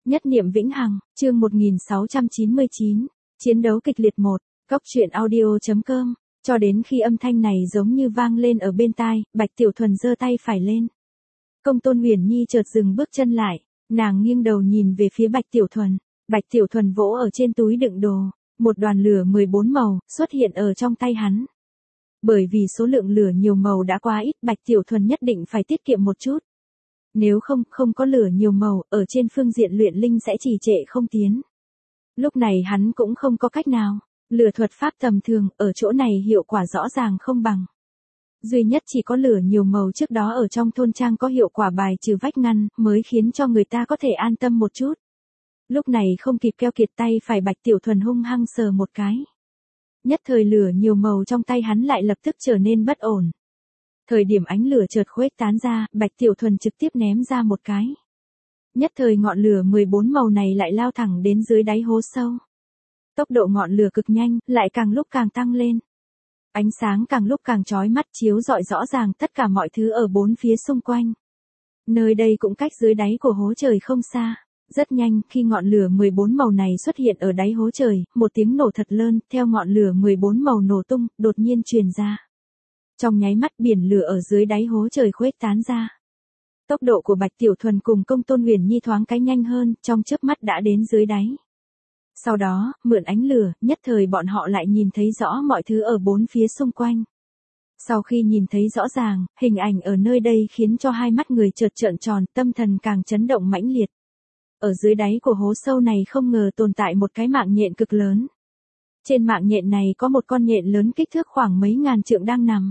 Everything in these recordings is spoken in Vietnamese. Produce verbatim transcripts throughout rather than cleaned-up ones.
Nhất niệm vĩnh hằng, chương một nghìn sáu trăm chín mươi chín, chiến đấu kịch liệt một, Cốc truyện audio.com, cho đến khi âm thanh này giống như vang lên ở bên tai, Bạch Tiểu Thuần giơ tay phải lên. Công Tôn Huyền Nhi chợt dừng bước chân lại, nàng nghiêng đầu nhìn về phía Bạch Tiểu Thuần, Bạch Tiểu Thuần vỗ ở trên túi đựng đồ, một đoàn lửa mười bốn màu, xuất hiện ở trong tay hắn. Bởi vì số lượng lửa nhiều màu đã quá ít, Bạch Tiểu Thuần nhất định phải tiết kiệm một chút. Nếu không, không có lửa nhiều màu, ở trên phương diện luyện linh sẽ trì trệ không tiến. Lúc này hắn cũng không có cách nào, lửa thuật pháp tầm thường, ở chỗ này hiệu quả rõ ràng không bằng. Duy nhất chỉ có lửa nhiều màu trước đó ở trong thôn trang có hiệu quả bài trừ vách ngăn, mới khiến cho người ta có thể an tâm một chút. Lúc này không kịp keo kiệt tay phải Bạch Tiểu Thuần hung hăng sờ một cái. Nhất thời lửa nhiều màu trong tay hắn lại lập tức trở nên bất ổn. Thời điểm ánh lửa chợt khuếch tán ra, Bạch Tiểu Thuần trực tiếp ném ra một cái. Nhất thời ngọn lửa mười bốn màu này lại lao thẳng đến dưới đáy hố sâu. Tốc độ ngọn lửa cực nhanh, lại càng lúc càng tăng lên. Ánh sáng càng lúc càng chói mắt chiếu rọi rõ ràng tất cả mọi thứ ở bốn phía xung quanh. Nơi đây cũng cách dưới đáy của hố trời không xa. Rất nhanh, khi ngọn lửa mười bốn màu này xuất hiện ở đáy hố trời, một tiếng nổ thật lớn, theo ngọn lửa mười bốn màu nổ tung, đột nhiên truyền ra. Trong nháy mắt biển lửa ở dưới đáy hố trời khuếch tán ra. Tốc độ của Bạch Tiểu Thuần cùng Công Tôn Huyền Nhi thoáng cái nhanh hơn, trong chớp mắt đã đến dưới đáy. Sau đó, mượn ánh lửa, nhất thời bọn họ lại nhìn thấy rõ mọi thứ ở bốn phía xung quanh. Sau khi nhìn thấy rõ ràng, hình ảnh ở nơi đây khiến cho hai mắt người chợt trợn tròn, tâm thần càng chấn động mãnh liệt. Ở dưới đáy của hố sâu này không ngờ tồn tại một cái mạng nhện cực lớn. Trên mạng nhện này có một con nhện lớn kích thước khoảng mấy ngàn trượng đang nằm.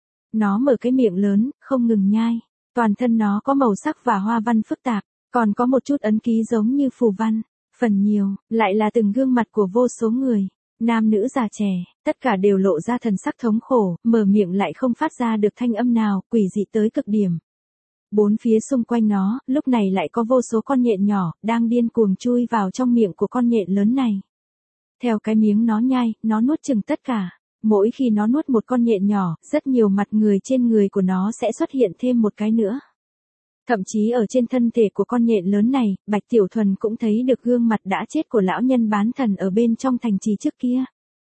Nó mở cái miệng lớn, không ngừng nhai. Toàn thân nó có màu sắc và hoa văn phức tạp, còn có một chút ấn ký giống như phù văn. Phần nhiều, lại là từng gương mặt của vô số người, nam nữ già trẻ, tất cả đều lộ ra thần sắc thống khổ, mở miệng lại không phát ra được thanh âm nào, quỷ dị tới cực điểm. Bốn phía xung quanh nó, lúc này lại có vô số con nhện nhỏ, đang điên cuồng chui vào trong miệng của con nhện lớn này. Theo cái miếng nó nhai, nó nuốt chừng tất cả. Mỗi khi nó nuốt một con nhện nhỏ, rất nhiều mặt người trên người của nó sẽ xuất hiện thêm một cái nữa. Thậm chí ở trên thân thể của con nhện lớn này, Bạch Tiểu Thuần cũng thấy được gương mặt đã chết của lão nhân bán thần ở bên trong thành trì trước kia.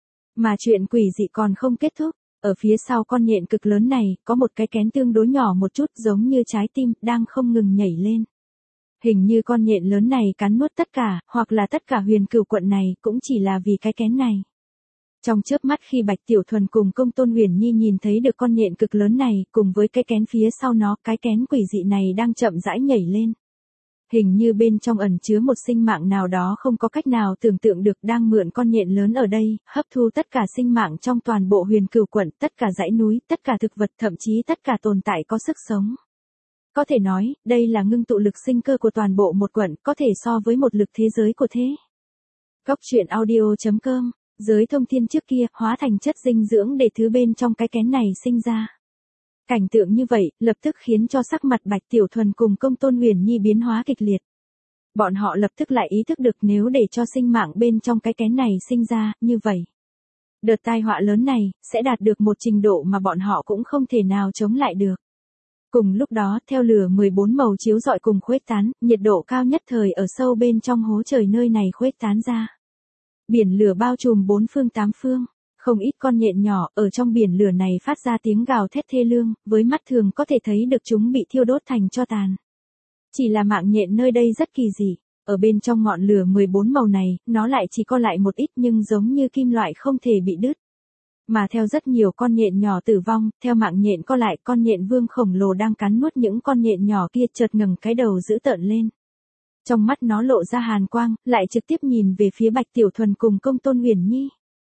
Mà chuyện quỷ dị còn không kết thúc, ở phía sau con nhện cực lớn này, có một cái kén tương đối nhỏ một chút giống như trái tim, đang không ngừng nhảy lên. Hình như con nhện lớn này cắn nuốt tất cả, hoặc là tất cả Huyền Cửu quận này, cũng chỉ là vì cái kén này. Trong chớp mắt khi Bạch Tiểu Thuần cùng Công Tôn Huyền Nhi nhìn thấy được con nhện cực lớn này, cùng với cái kén phía sau nó, cái kén quỷ dị này đang chậm rãi nhảy lên. Hình như bên trong ẩn chứa một sinh mạng nào đó không có cách nào tưởng tượng được đang mượn con nhện lớn ở đây, hấp thu tất cả sinh mạng trong toàn bộ Huyền Cửu quận, tất cả dãy núi, tất cả thực vật, thậm chí tất cả tồn tại có sức sống. Có thể nói, đây là ngưng tụ lực sinh cơ của toàn bộ một quận, có thể so với một lực thế giới của thế. Cốc truyện audio.com, giới thông thiên trước kia, hóa thành chất dinh dưỡng để thứ bên trong cái kén này sinh ra. Cảnh tượng như vậy, lập tức khiến cho sắc mặt Bạch Tiểu Thuần cùng Công Tôn Huyền Nhi biến hóa kịch liệt. Bọn họ lập tức lại ý thức được nếu để cho sinh mạng bên trong cái kén này sinh ra, như vậy. Đợt tai họa lớn này, sẽ đạt được một trình độ mà bọn họ cũng không thể nào chống lại được. Cùng lúc đó, theo lửa mười bốn màu chiếu rọi cùng khuếch tán, nhiệt độ cao nhất thời ở sâu bên trong hố trời nơi này khuếch tán ra. Biển lửa bao trùm bốn phương tám phương, không ít con nhện nhỏ ở trong biển lửa này phát ra tiếng gào thét thê lương, với mắt thường có thể thấy được chúng bị thiêu đốt thành tro tàn. Chỉ là mạng nhện nơi đây rất kỳ dị, ở bên trong ngọn lửa mười bốn màu này, nó lại chỉ co lại một ít nhưng giống như kim loại không thể bị đứt. Mà theo rất nhiều con nhện nhỏ tử vong, theo mạng nhện co lại, con nhện vương khổng lồ đang cắn nuốt những con nhện nhỏ kia chợt ngẩng cái đầu dữ tợn lên. Trong mắt nó lộ ra hàn quang, lại trực tiếp nhìn về phía Bạch Tiểu Thuần cùng Công Tôn Huyền Nhi.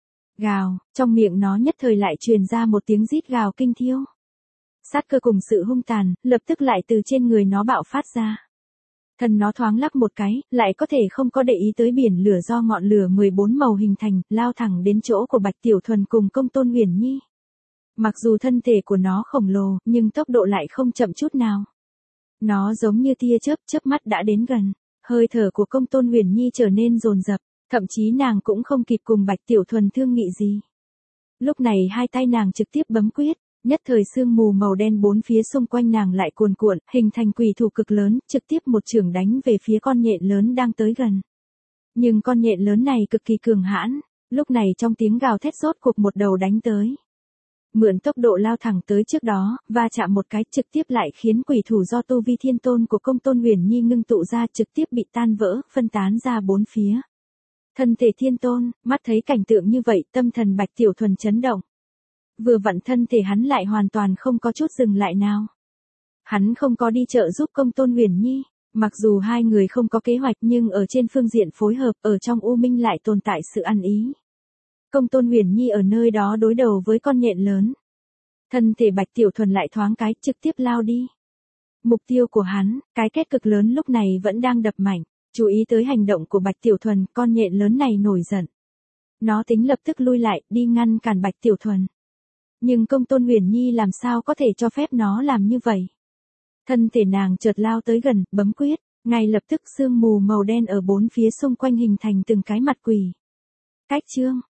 Gào, trong miệng nó nhất thời lại truyền ra một tiếng rít gào kinh thiêu. Sát cơ cùng sự hung tàn, lập tức lại từ trên người nó bạo phát ra. Thân nó thoáng lắc một cái, lại có thể không có để ý tới biển lửa do ngọn lửa mười bốn màu hình thành, lao thẳng đến chỗ của Bạch Tiểu Thuần cùng Công Tôn Huyền Nhi. Mặc dù thân thể của nó khổng lồ, nhưng tốc độ lại không chậm chút nào. Nó giống như tia chớp, chớp mắt đã đến gần. Hơi thở của Công Tôn Huyền Nhi trở nên dồn dập, thậm chí nàng cũng không kịp cùng Bạch Tiểu Thuần thương nghị gì. Lúc này hai tay nàng trực tiếp bấm quyết, Nhất thời sương mù màu đen bốn phía xung quanh nàng lại cuồn cuộn, hình thành quỷ thủ cực lớn, trực tiếp một chưởng đánh về phía con nhện lớn đang tới gần. Nhưng con nhện lớn này cực kỳ cường hãn, lúc này trong tiếng gào thét rốt cuộc một đầu đánh tới. Mượn tốc độ lao thẳng tới trước đó, va chạm một cái trực tiếp lại khiến quỷ thủ do tu vi thiên tôn của Công Tôn Huyền Nhi ngưng tụ ra trực tiếp bị tan vỡ, phân tán ra bốn phía. Thân thể thiên tôn, mắt thấy cảnh tượng như vậy, tâm thần Bạch Tiểu Thuần chấn động. Vừa vặn thân thể hắn lại hoàn toàn không có chút dừng lại nào. Hắn không có đi trợ giúp Công Tôn Huyền Nhi, mặc dù hai người không có kế hoạch nhưng ở trên phương diện phối hợp, ở trong U Minh lại tồn tại sự ăn ý. Công Tôn Huyền Nhi ở nơi đó đối đầu với con nhện lớn. Thân thể Bạch Tiểu Thuần lại thoáng cái trực tiếp lao đi. Mục tiêu của hắn, cái kết cực lớn lúc này vẫn đang đập mạnh, chú ý tới hành động của Bạch Tiểu Thuần, con nhện lớn này nổi giận. Nó tính lập tức lui lại, đi ngăn cản Bạch Tiểu Thuần. Nhưng Công Tôn Huyền Nhi làm sao có thể cho phép nó làm như vậy. Thân thể nàng chợt lao tới gần, bấm quyết, ngay lập tức sương mù màu đen ở bốn phía xung quanh hình thành từng cái mặt quỷ. Cách chương